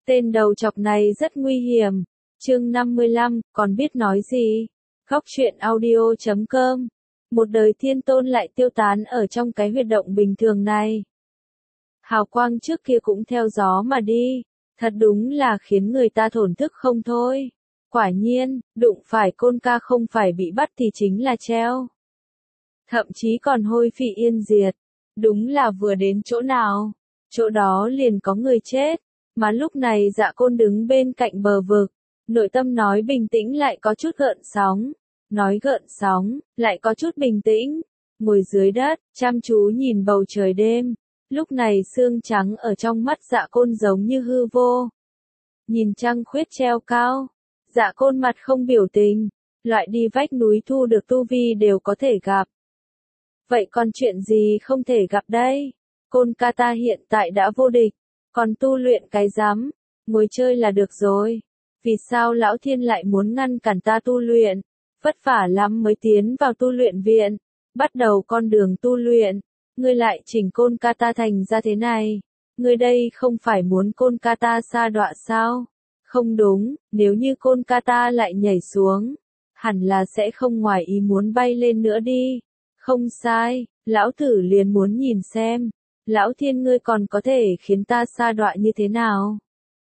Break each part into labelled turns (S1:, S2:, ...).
S1: Tên đầu chọc này rất nguy hiểm. Chương 55, còn biết nói gì? Góc truyện audio.com. Một đời thiên tôn lại tiêu tán ở trong cái huyệt động bình thường này. Hào quang trước kia cũng theo gió mà đi, thật đúng là khiến người ta thổn thức không thôi. Quả nhiên, đụng phải Côn Ca không phải bị bắt thì chính là treo. Thậm chí còn hôi phi yên diệt. Đúng là vừa đến chỗ nào, chỗ đó liền có người chết. Mà lúc này Dạ Côn đứng bên cạnh bờ vực, nội tâm nói bình tĩnh lại có chút gợn sóng, nói gợn sóng, lại có chút bình tĩnh. Ngồi dưới đất, chăm chú nhìn bầu trời đêm, lúc này xương trắng ở trong mắt Dạ Côn giống như hư vô. Nhìn trăng khuyết treo cao, Dạ Côn mặt không biểu tình, loại đi vách núi thu được tu vi đều có thể gặp. Vậy còn chuyện gì không thể gặp đây? Côn Ca ta hiện tại đã vô địch, còn tu luyện cái rắm, ngồi chơi là được rồi. Vì sao Lão Thiên lại muốn ngăn cản ta tu luyện? Vất vả lắm mới tiến vào tu luyện viện, bắt đầu con đường tu luyện, ngươi lại chỉnh Côn Ca ta thành ra thế này. Ngươi đây không phải muốn Côn Ca ta sa đọa sao? Không đúng, nếu như Côn Ca ta lại nhảy xuống, hẳn là sẽ không ngoài ý muốn bay lên nữa đi. Không sai, lão tử liền muốn nhìn xem, Lão Thiên ngươi còn có thể khiến ta sa đọa như thế nào?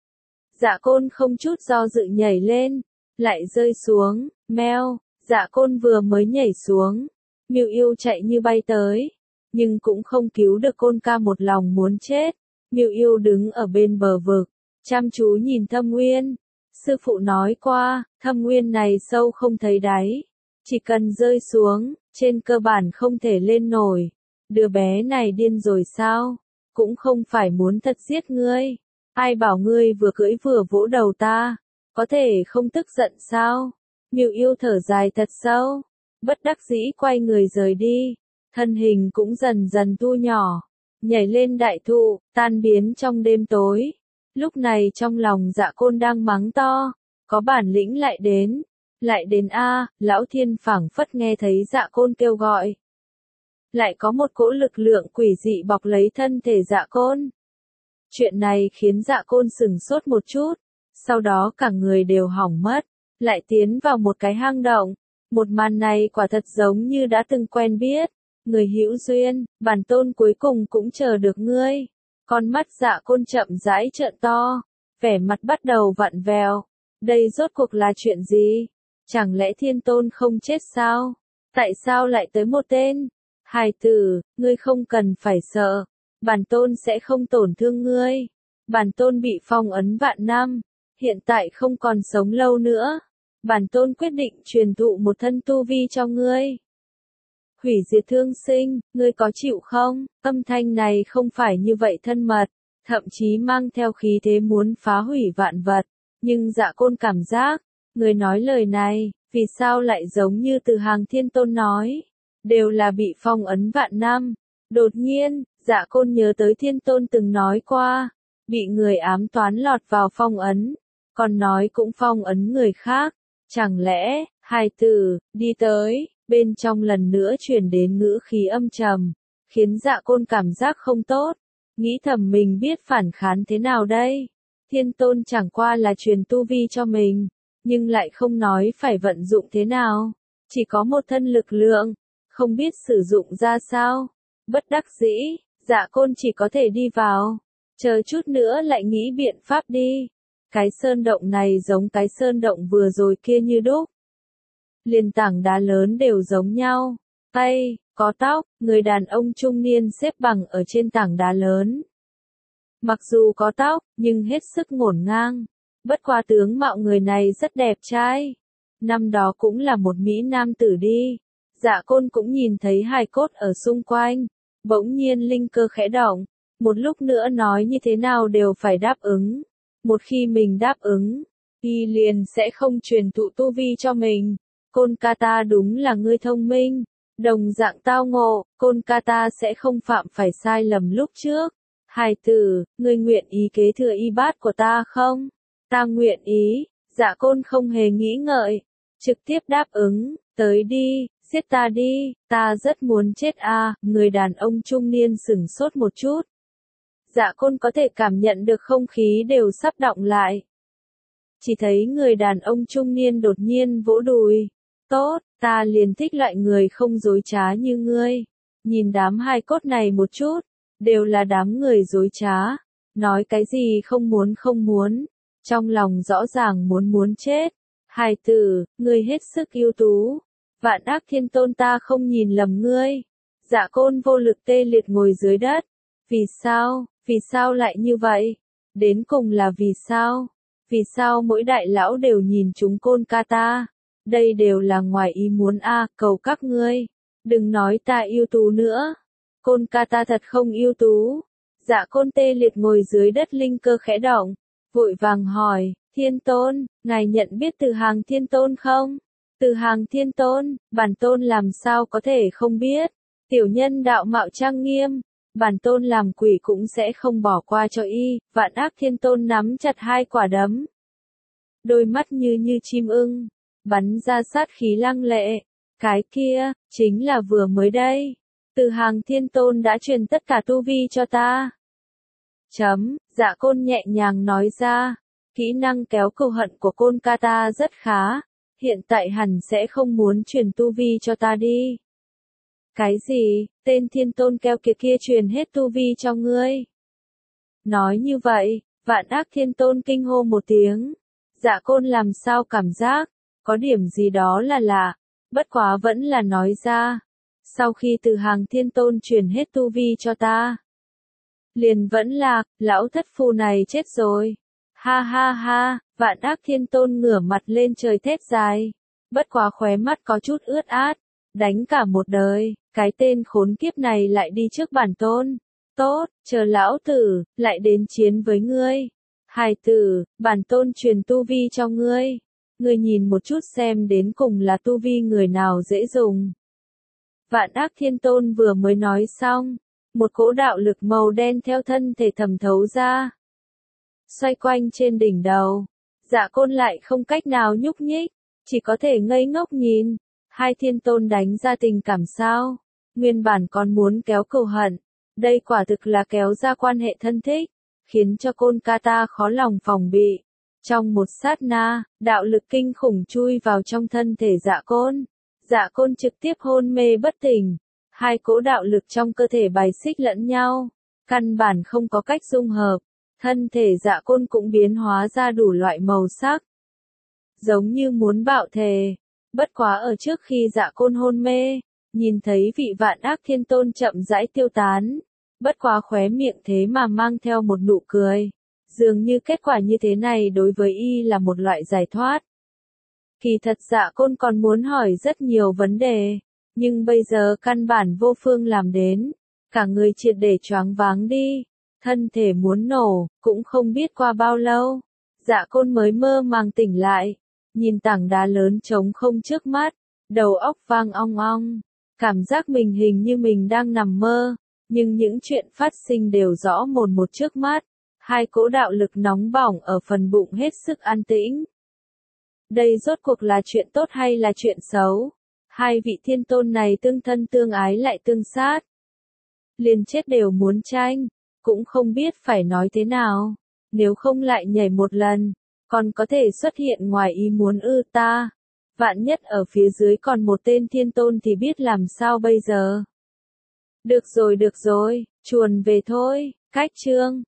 S1: Dạ Côn không chút do dự nhảy lên, lại rơi xuống, meo. Dạ Côn vừa mới nhảy xuống, Miêu Yêu chạy như bay tới, nhưng cũng không cứu được Côn Ca một lòng muốn chết. Miêu Yêu đứng ở bên bờ vực, chăm chú nhìn thâm nguyên. Sư phụ nói qua, thâm nguyên này sâu không thấy đáy, chỉ cần rơi xuống, trên cơ bản không thể lên nổi. Đứa bé này điên rồi sao? Cũng không phải muốn thật giết ngươi. Ai bảo ngươi vừa cưỡi vừa vỗ đầu ta? Có thể không tức giận sao? Miêu Yêu thở dài thật sâu, bất đắc dĩ quay người rời đi. Thân hình cũng dần dần thu nhỏ, nhảy lên đại thụ, tan biến trong đêm tối. Lúc này trong lòng Dạ Côn đang mắng to, có bản lĩnh lại đến a. Lão Thiên phảng phất nghe thấy Dạ Côn kêu gọi. Lại có một cỗ lực lượng quỷ dị bọc lấy thân thể Dạ Côn. Chuyện này khiến Dạ Côn sửng sốt một chút, sau đó cả người đều hỏng mất, lại tiến vào một cái hang động. Một màn này quả thật giống như đã từng quen biết. Người hữu duyên, bản tôn cuối cùng cũng chờ được ngươi. Con mắt Dạ Côn chậm rãi trợn to, vẻ mặt bắt đầu vặn vẹo. Đây rốt cuộc là chuyện gì? Chẳng lẽ thiên tôn không chết sao? Tại sao lại tới một tên? Hài tử, ngươi không cần phải sợ. Bản tôn sẽ không tổn thương ngươi. Bản tôn bị phong ấn vạn năm, hiện tại không còn sống lâu nữa. Bản tôn quyết định truyền thụ một thân tu vi cho ngươi. Hủy diệt thương sinh, ngươi có chịu không? Âm thanh này không phải như vậy thân mật, thậm chí mang theo khí thế muốn phá hủy vạn vật. Nhưng Dạ Côn cảm giác, người nói lời này, vì sao lại giống như từ hàng thiên tôn nói, đều là bị phong ấn vạn năm. Đột nhiên, Dạ Côn nhớ tới thiên tôn từng nói qua, bị người ám toán lọt vào phong ấn, còn nói cũng phong ấn người khác. Chẳng lẽ, hài tử, đi tới, bên trong lần nữa truyền đến ngữ khí âm trầm, khiến Dạ Côn cảm giác không tốt, nghĩ thầm mình biết phản kháng thế nào đây. Thiên tôn chẳng qua là truyền tu vi cho mình, nhưng lại không nói phải vận dụng thế nào, chỉ có một thân lực lượng, không biết sử dụng ra sao. Bất đắc dĩ, Dạ Côn chỉ có thể đi vào, chờ chút nữa lại nghĩ biện pháp đi. Cái sơn động này giống cái sơn động vừa rồi kia như đúc. Liền tảng đá lớn đều giống nhau. Tay, có tóc, người đàn ông trung niên xếp bằng ở trên tảng đá lớn. Mặc dù có tóc, nhưng hết sức ngổn ngang. Bất quá tướng mạo người này rất đẹp trai. Năm đó cũng là một mỹ nam tử đi. Dạ Côn cũng nhìn thấy hài cốt ở xung quanh. Bỗng nhiên linh cơ khẽ động. Một lúc nữa nói như thế nào đều phải đáp ứng. Một khi mình đáp ứng, y liền sẽ không truyền thụ tu vi cho mình. Côn Ca ta đúng là ngươi thông minh. Đồng dạng tao ngộ, Côn Ca ta sẽ không phạm phải sai lầm lúc trước. Hài tử, ngươi nguyện ý kế thừa y bát của ta không? Ta nguyện ý. Dạ Côn không hề nghĩ ngợi, trực tiếp đáp ứng. Tới đi, giết ta đi, ta rất muốn chết a. Người đàn ông trung niên sửng sốt một chút. Dạ Côn có thể cảm nhận được không khí đều sắp đọng lại. Chỉ thấy người đàn ông trung niên đột nhiên vỗ đùi. Tốt, ta liền thích loại người không dối trá như ngươi. Nhìn đám hài cốt này một chút, đều là đám người dối trá. Nói cái gì không muốn, trong lòng rõ ràng muốn chết. Hài tử, ngươi hết sức ưu tú. Vạn Ác Thiên Tôn ta không nhìn lầm ngươi. Dạ Côn vô lực tê liệt ngồi dưới đất. Vì sao lại như vậy? Đến cùng là vì sao? Vì sao mỗi đại lão đều nhìn chúng Côn ca ta? Đây đều là ngoài ý muốn a, cầu các ngươi. Đừng nói ta ưu tú nữa. Côn ca ta thật không ưu tú. Dạ Côn tê liệt ngồi dưới đất linh cơ khẽ động. Vội vàng hỏi, Thiên Tôn, ngài nhận biết Từ Hàng Thiên Tôn không? Từ Hàng Thiên Tôn, bản tôn làm sao có thể không biết? Tiểu nhân đạo mạo trang nghiêm. Bản tôn làm quỷ cũng sẽ không bỏ qua cho y. Vạn Ác Thiên Tôn nắm chặt hai quả đấm. Đôi mắt như chim ưng, bắn ra sát khí lăng lệ. Cái kia, chính là vừa mới đây. Từ Hàng Thiên Tôn đã truyền tất cả tu vi cho ta. Dạ Côn nhẹ nhàng nói ra. Kỹ năng kéo cừu hận của Côn ca ta rất khá. Hiện tại hẳn sẽ không muốn truyền tu vi cho ta đi. Cái gì, tên Thiên Tôn keo kiệt kia truyền hết tu vi cho ngươi? Nói như vậy, Vạn Ác Thiên Tôn kinh hô một tiếng. Dạ Côn làm sao cảm giác, có điểm gì đó là lạ, bất quá vẫn là nói ra. Sau khi Từ Hàng Thiên Tôn truyền hết tu vi cho ta, liền vẫn là, lão thất phu này chết rồi. Ha ha ha, Vạn Ác Thiên Tôn ngửa mặt lên trời thét dài, bất quá khóe mắt có chút ướt át, đánh cả một đời, cái tên khốn kiếp này lại đi trước bản tôn. Tốt, chờ lão tử, lại đến chiến với ngươi. Hài tử, bản tôn truyền tu vi cho ngươi. Ngươi nhìn một chút xem đến cùng là tu vi người nào dễ dùng. Vạn Ác Thiên Tôn vừa mới nói xong, một cỗ đạo lực màu đen theo thân thể thẩm thấu ra. Xoay quanh trên đỉnh đầu, Dạ Côn lại không cách nào nhúc nhích, chỉ có thể ngây ngốc nhìn. Hai Thiên Tôn đánh ra tình cảm sao? Nguyên bản còn muốn kéo cừu hận, đây quả thực là kéo ra quan hệ thân thích, khiến cho Côn ca ta khó lòng phòng bị. Trong một sát na, đạo lực kinh khủng chui vào trong thân thể Dạ Côn. Dạ Côn trực tiếp hôn mê bất tỉnh. Hai cỗ đạo lực trong cơ thể bài xích lẫn nhau, căn bản không có cách dung hợp. Thân thể Dạ Côn cũng biến hóa ra đủ loại màu sắc, giống như muốn bạo thề. Bất quá ở trước khi Dạ Côn hôn mê, nhìn thấy vị Vạn Ác Thiên Tôn chậm rãi tiêu tán, bất quá khóe miệng thế mà mang theo một nụ cười. Dường như kết quả như thế này đối với y là một loại giải thoát. Kỳ thật Dạ Côn còn muốn hỏi rất nhiều vấn đề, nhưng bây giờ căn bản vô phương làm đến. Cả người triệt để choáng váng đi, thân thể muốn nổ, cũng không biết qua bao lâu. Dạ Côn mới mơ màng tỉnh lại, nhìn tảng đá lớn trống không trước mắt, đầu óc vang ong ong, cảm giác mình hình như mình đang nằm mơ, nhưng những chuyện phát sinh đều rõ mồn một trước mắt. Hai cỗ đạo lực nóng bỏng ở phần bụng hết sức an tĩnh. Đây rốt cuộc là chuyện tốt hay là chuyện xấu? Hai vị thiên tôn này tương thân tương ái lại tương sát. Liền chết đều muốn tranh, cũng không biết phải nói thế nào. Nếu không lại nhảy một lần, còn có thể xuất hiện ngoài ý muốn ta. Vạn nhất ở phía dưới còn một tên thiên tôn thì biết làm sao bây giờ. Được rồi, chuồn về thôi, cách chương.